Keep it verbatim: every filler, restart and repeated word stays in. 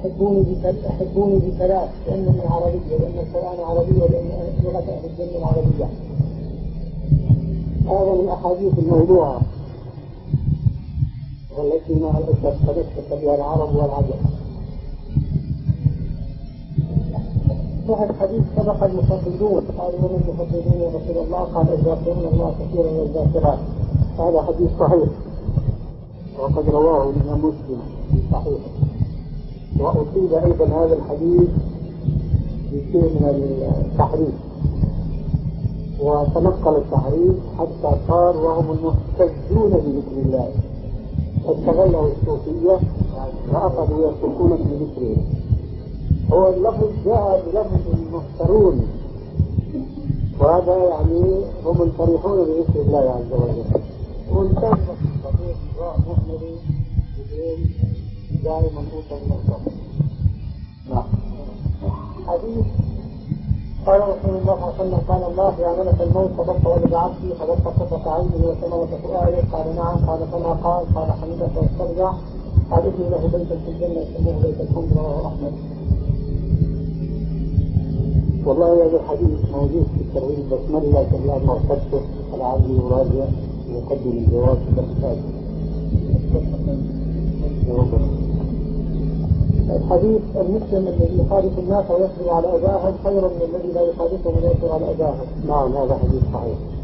أحبوني بثلاث أحبوني بثلاث لأنني عربي ولأن القرآن عربي ولأن لغة أهل الجنة العربية. هذا من أحاديث الموضوعة والتي مع الأسف قد اتصل بها العرب والعجم. صحيح الحديث سبق المفضلون قالوا من المفضلون يا رسول الله؟ قال الذاكرون الله كثيرا والذاكرات. هذا حديث صحيح وقد رواه الإمام مسلم في صحيحه. وأصيب أيضا هذا الحديث بشيء من التحريف وتنقل التحريف حتى صار وهم المهتزون بذكر الله، استغله الصوفية وأخذوا يصفون بذكره. هو اللفظ جاء بلفظ المهترون، وهذا يعني هم الفرحون بذكر الله عز وجل. والكلمة الصحيح مهمل بدين دائما أوصى من الصبر. نعم. حديث قال رسول الله صلى الله عليه وسلم قال الله يا ملك الموت فبط ولد عبدي فبط قصة عينه وثمرة فؤاده. قال نعم. قال فما قال؟ قال حمدك واسترجع. قال ابني له بيتا في الجنة يسموه بيت الحمد رواه أحمد. والله هذا الحديث موجود في الترغيب البسملي لكن لا معتقده العبد يراجع ويقدم الجواب في الكتاب. الحديث المسلم الذي يخالف الناس ويصبر على أذاهم خير من الذي لا يخالفهم ويصبر على أذاهم. نعم هذا حديث صحيح.